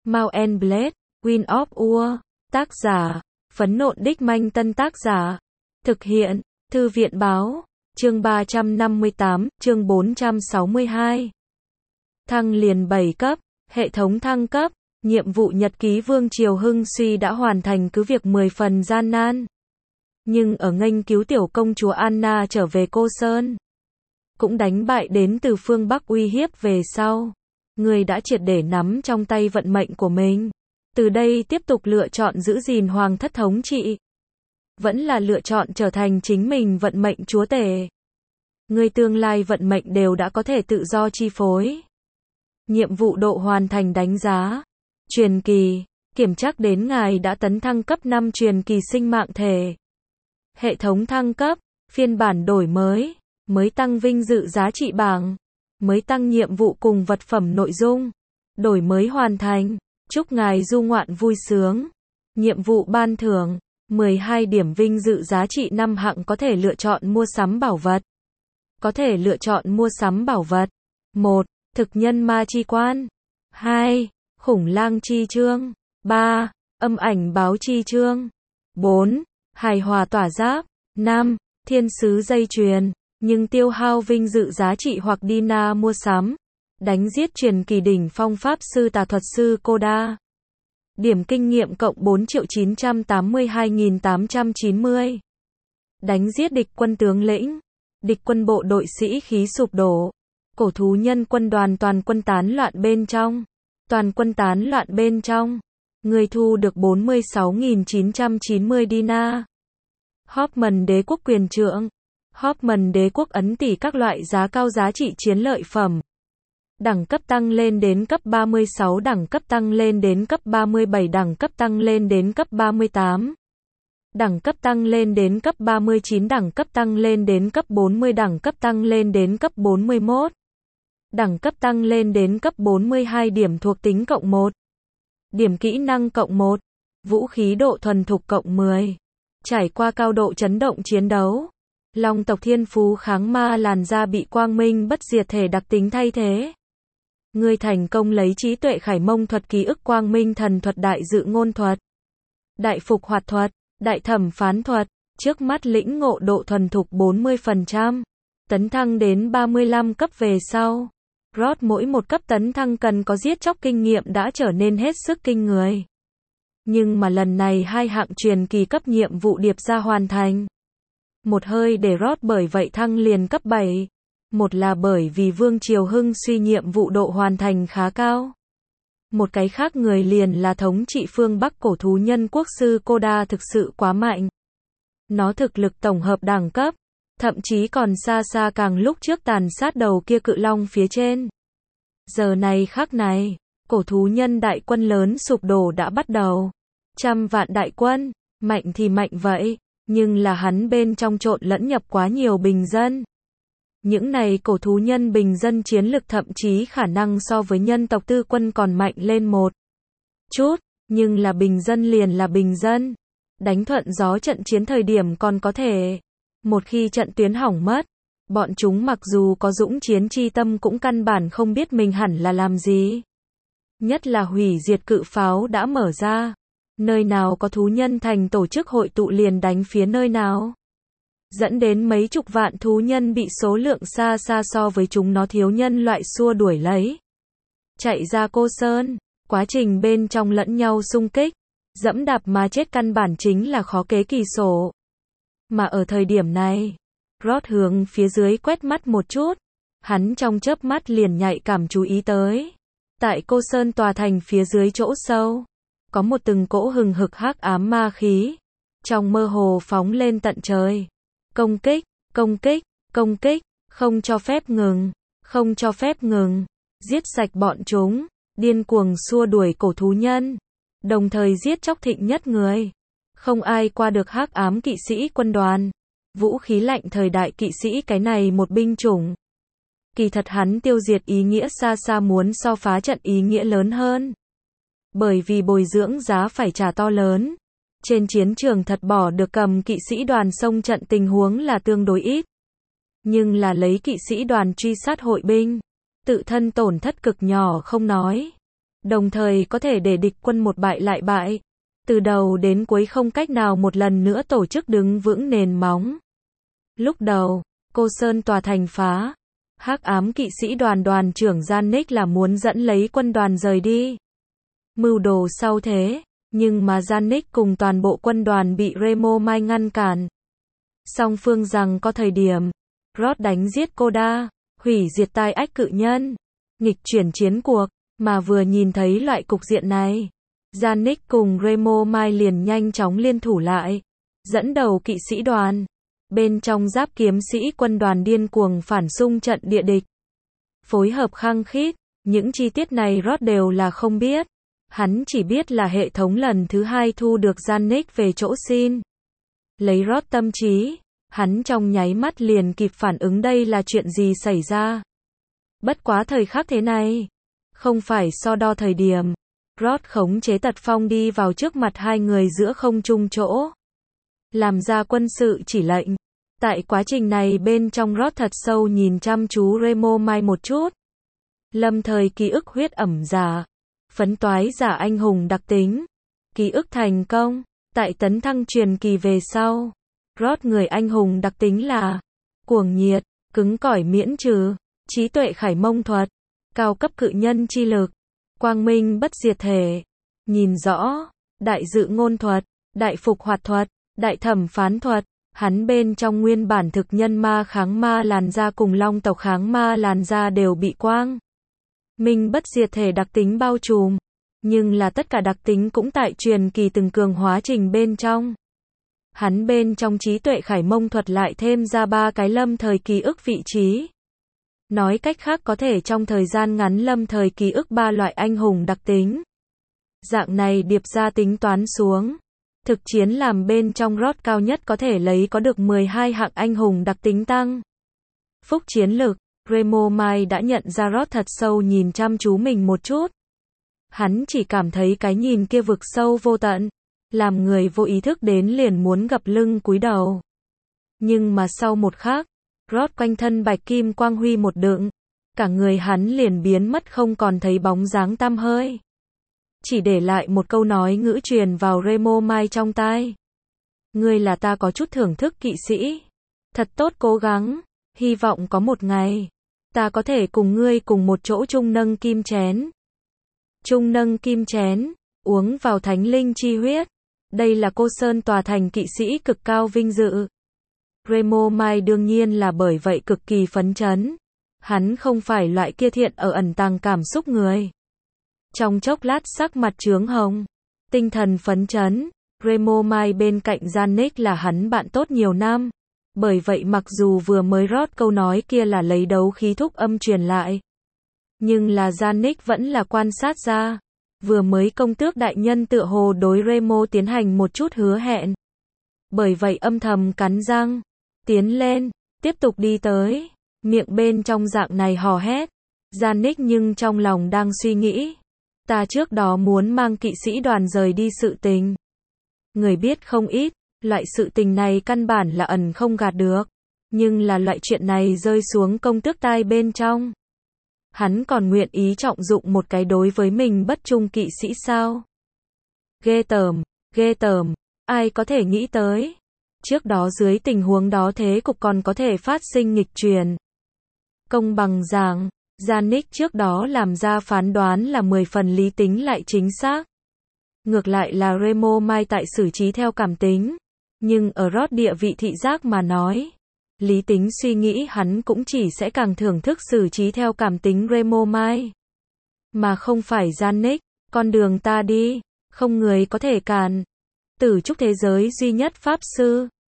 Mount and Blade, Wind of War, tác giả, Phấn Nộn Đích Manh Tân tác giả, thực hiện, Thư viện Báo, chương 358, chương 462. Thăng liền 7 cấp, hệ thống thăng cấp, nhiệm vụ nhật ký Vương Triều Hưng Suy đã hoàn thành cứ việc 10 phần gian nan. Nhưng ở nghênh cứu tiểu công chúa Anna trở về Cô Sơn, cũng đánh bại đến từ phương Bắc uy hiếp về sau, người đã triệt để nắm trong tay vận mệnh của mình. Từ đây tiếp tục lựa chọn giữ gìn hoàng thất thống trị, vẫn là lựa chọn trở thành chính mình vận mệnh chúa tể. Người tương lai vận mệnh đều đã có thể tự do chi phối. Nhiệm vụ độ hoàn thành đánh giá. Truyền kỳ, kiểm trắc đến ngài đã tấn thăng cấp 5 truyền kỳ sinh mạng thể. Hệ thống thăng cấp, phiên bản đổi mới, mới tăng vinh dự giá trị bảng, mới tăng nhiệm vụ cùng vật phẩm nội dung, đổi mới hoàn thành. Chúc ngài du ngoạn vui sướng. Nhiệm vụ ban thưởng, 12 điểm vinh dự giá trị 5 hạng có thể lựa chọn mua sắm bảo vật. Có thể lựa chọn mua sắm bảo vật. 1. Thực nhân ma chi quan. 2. Khủng lang chi chương. 3. Âm ảnh báo chi chương. 4. Hài hòa tỏa giáp. 5. Thiên sứ dây chuyền. Nhưng tiêu hao vinh dự giá trị hoặc Dina mua sắm. Đánh giết truyền kỳ đỉnh phong pháp sư tà thuật sư Koda. Điểm kinh nghiệm cộng 4.982.890. Đánh giết địch quân tướng lĩnh. Địch quân bộ đội sĩ khí sụp đổ. Cổ thú nhân quân đoàn toàn quân tán loạn bên trong. Toàn quân tán loạn bên trong. Người thu được 46.990 Dina. Hoffman đế quốc quyền trượng. Hoffman đế quốc ấn tỷ các loại giá cao giá trị chiến lợi phẩm. Đẳng cấp tăng lên đến cấp 36, đẳng cấp tăng lên đến cấp 37, đẳng cấp tăng lên đến cấp 38. Đẳng cấp tăng lên đến cấp 39, đẳng cấp tăng lên đến cấp 40, đẳng cấp tăng lên đến cấp 41. Đẳng cấp tăng lên đến cấp 42, điểm thuộc tính cộng 1. Điểm kỹ năng cộng 1. Vũ khí độ thuần thục cộng 10. Trải qua cao độ chấn động chiến đấu. Long tộc thiên phú kháng ma làn da bị quang minh bất diệt thể đặc tính thay thế. Người thành công lấy trí tuệ khải mông thuật ký ức quang minh thần thuật đại dự ngôn thuật. Đại phục hoạt thuật, đại thẩm phán thuật, trước mắt lĩnh ngộ độ thuần thục 40%. Tấn thăng đến 35 cấp về sau. Rod mỗi một cấp tấn thăng cần có giết chóc kinh nghiệm đã trở nên hết sức kinh người. Nhưng mà lần này hai hạng truyền kỳ cấp nhiệm vụ điệp ra hoàn thành. Một hơi để Rod bởi vậy thăng liền cấp 7. Một là bởi vì Vương Triều Hưng Suy nhiệm vụ độ hoàn thành khá cao. Một cái khác người liền là thống trị phương Bắc cổ thú nhân quốc sư Koda thực sự quá mạnh. Nó thực lực tổng hợp đẳng cấp, thậm chí còn xa xa càng lúc trước tàn sát đầu kia cự long phía trên. Giờ này khắc này, cổ thú nhân đại quân lớn sụp đổ đã bắt đầu. 100 vạn đại quân, mạnh thì mạnh vậy, nhưng là hắn bên trong trộn lẫn nhập quá nhiều bình dân. Những này cổ thú nhân bình dân chiến lực thậm chí khả năng so với nhân tộc tư quân còn mạnh lên một chút, nhưng là bình dân liền là bình dân. Đánh thuận gió trận chiến thời điểm còn có thể. Một khi trận tuyến hỏng mất, bọn chúng mặc dù có dũng chiến chi tâm cũng căn bản không biết mình hẳn là làm gì. Nhất là hủy diệt cự pháo đã mở ra. Nơi nào có thú nhân thành tổ chức hội tụ liền đánh phía nơi nào. Dẫn đến mấy chục vạn thú nhân bị số lượng xa xa so với chúng nó thiếu nhân loại xua đuổi lấy. Chạy ra Cô Sơn, quá trình bên trong lẫn nhau xung kích, dẫm đạp mà chết căn bản chính là khó kế kỳ sổ. Mà ở thời điểm này, Rod hướng phía dưới quét mắt một chút, hắn trong chớp mắt liền nhạy cảm chú ý tới. Tại Cô Sơn tòa thành phía dưới chỗ sâu, có một từng cỗ hừng hực hắc ám ma khí, trong mơ hồ phóng lên tận trời. Công kích, công kích, công kích, không cho phép ngừng, không cho phép ngừng, giết sạch bọn chúng, điên cuồng xua đuổi cổ thú nhân, đồng thời giết chóc thịnh nhất người. Không ai qua được hắc ám kỵ sĩ quân đoàn, vũ khí lạnh thời đại kỵ sĩ cái này một binh chủng. Kỳ thật hắn tiêu diệt ý nghĩa xa xa muốn so phá trận ý nghĩa lớn hơn. Bởi vì bồi dưỡng giá phải trả to lớn. Trên chiến trường thật bỏ được cầm kỵ sĩ đoàn xông trận tình huống là tương đối ít. Nhưng là lấy kỵ sĩ đoàn truy sát hội binh, tự thân tổn thất cực nhỏ không nói. đồng thời có thể để địch quân một bại lại bại. Từ đầu đến cuối không cách nào một lần nữa tổ chức đứng vững nền móng. Lúc đầu, Cô Sơn tòa thành phá. Hắc ám kỵ sĩ đoàn đoàn trưởng Janek là muốn dẫn lấy quân đoàn rời đi. Mưu đồ sau thế, nhưng mà Janek cùng toàn bộ quân đoàn bị Remo Mai ngăn cản. Song phương rằng có thời điểm, Roth đánh giết Koda, hủy diệt tai ách cự nhân, nghịch chuyển chiến cuộc, mà vừa nhìn thấy loại cục diện này, Janek cùng Remo Mai liền nhanh chóng liên thủ lại, dẫn đầu kỵ sĩ đoàn. Bên trong giáp kiếm sĩ quân đoàn điên cuồng phản xung trận địa địch. Phối hợp khăng khít, những chi tiết này Roth đều là không biết. Hắn chỉ biết là hệ thống lần thứ 2 thu được Janek về chỗ xin. Lấy Roth tâm trí, hắn trong nháy mắt liền kịp phản ứng đây là chuyện gì xảy ra. Bất quá thời khắc thế này, không phải so đo thời điểm. Roth khống chế tật phong đi vào trước mặt hai người giữa không trung chỗ. Làm ra quân sự chỉ lệnh. Tại quá trình này bên trong Roth thật sâu nhìn chăm chú Remo Mai một chút. Lâm thời ký ức huyết ẩm giả. Phấn toái giả anh hùng đặc tính. Ký ức thành công. Tại tấn thăng truyền kỳ về sau. Roth người anh hùng đặc tính là cuồng nhiệt, cứng cỏi miễn trừ, trí tuệ khải mông thuật, cao cấp cự nhân chi lực, quang minh bất diệt thể, nhìn rõ, đại dự ngôn thuật, đại phục hoạt thuật, đại thẩm phán thuật. Hắn bên trong nguyên bản thực nhân ma kháng ma làn da cùng long tộc kháng ma làn da đều bị quang minh bất diệt thể đặc tính bao trùm. Nhưng là tất cả đặc tính cũng tại truyền kỳ từng cường hóa trình bên trong. Hắn bên trong trí tuệ khải mông thuật lại thêm ra 3 cái lâm thời ký ức vị trí. Nói cách khác có thể trong thời gian ngắn lâm thời ký ức 3 loại anh hùng đặc tính. Dạng này điệp ra tính toán xuống. Thực chiến làm bên trong Roth cao nhất có thể lấy có được 12 hạng anh hùng đặc tính tăng. Phúc chiến lực, Remo Mai đã nhận ra Roth thật sâu nhìn chăm chú mình một chút. Hắn chỉ cảm thấy cái nhìn kia vực sâu vô tận, làm người vô ý thức đến liền muốn gập lưng cúi đầu. Nhưng mà sau một khắc, Roth quanh thân bạch kim quang huy một đựng, cả người hắn liền biến mất không còn thấy bóng dáng tăm hơi. Chỉ để lại một câu nói ngữ truyền vào Remo Mai trong tai. Ngươi là ta có chút thưởng thức kỵ sĩ. Thật tốt cố gắng, hy vọng có một ngày, ta có thể cùng ngươi cùng một chỗ chung nâng kim chén. Chung nâng kim chén, uống vào thánh linh chi huyết. Đây là Cô Sơn tòa thành kỵ sĩ cực cao vinh dự. Remo Mai đương nhiên là bởi vậy cực kỳ phấn chấn. Hắn không phải loại kia thiện ở ẩn tàng cảm xúc người. Trong chốc lát sắc mặt chướng hồng, tinh thần phấn chấn. Remo Mai bên cạnh Janek là hắn bạn tốt nhiều năm. Bởi vậy mặc dù vừa mới rót câu nói kia là lấy đấu khí thúc âm truyền lại. Nhưng là Janek vẫn là quan sát ra. Vừa mới công tước đại nhân tựa hồ đối Remo tiến hành một chút hứa hẹn. Bởi vậy âm thầm cắn răng. Tiến lên, tiếp tục đi tới. Miệng bên trong dạng này hò hét. Janek nhưng trong lòng đang suy nghĩ. Ta trước đó muốn mang kỵ sĩ đoàn rời đi sự tình. Người biết không ít, loại sự tình này căn bản là ẩn không gạt được. Nhưng là loại chuyện này rơi xuống công tước tai bên trong. Hắn còn nguyện ý trọng dụng một cái đối với mình bất trung kỵ sĩ sao? Ghê tởm, ai có thể nghĩ tới. Trước đó dưới tình huống đó thế cục còn có thể phát sinh nghịch truyền. Công bằng giảng, Janek trước đó làm ra phán đoán là 10 phần lý tính lại chính xác. Ngược lại là Remo Mai tại xử trí theo cảm tính. Nhưng ở Roth địa vị thị giác mà nói. Lý tính suy nghĩ hắn cũng chỉ sẽ càng thưởng thức xử trí theo cảm tính Remo Mai. Mà không phải Janek, con đường ta đi, không người có thể cản. Tử trúc thế giới duy nhất pháp sư.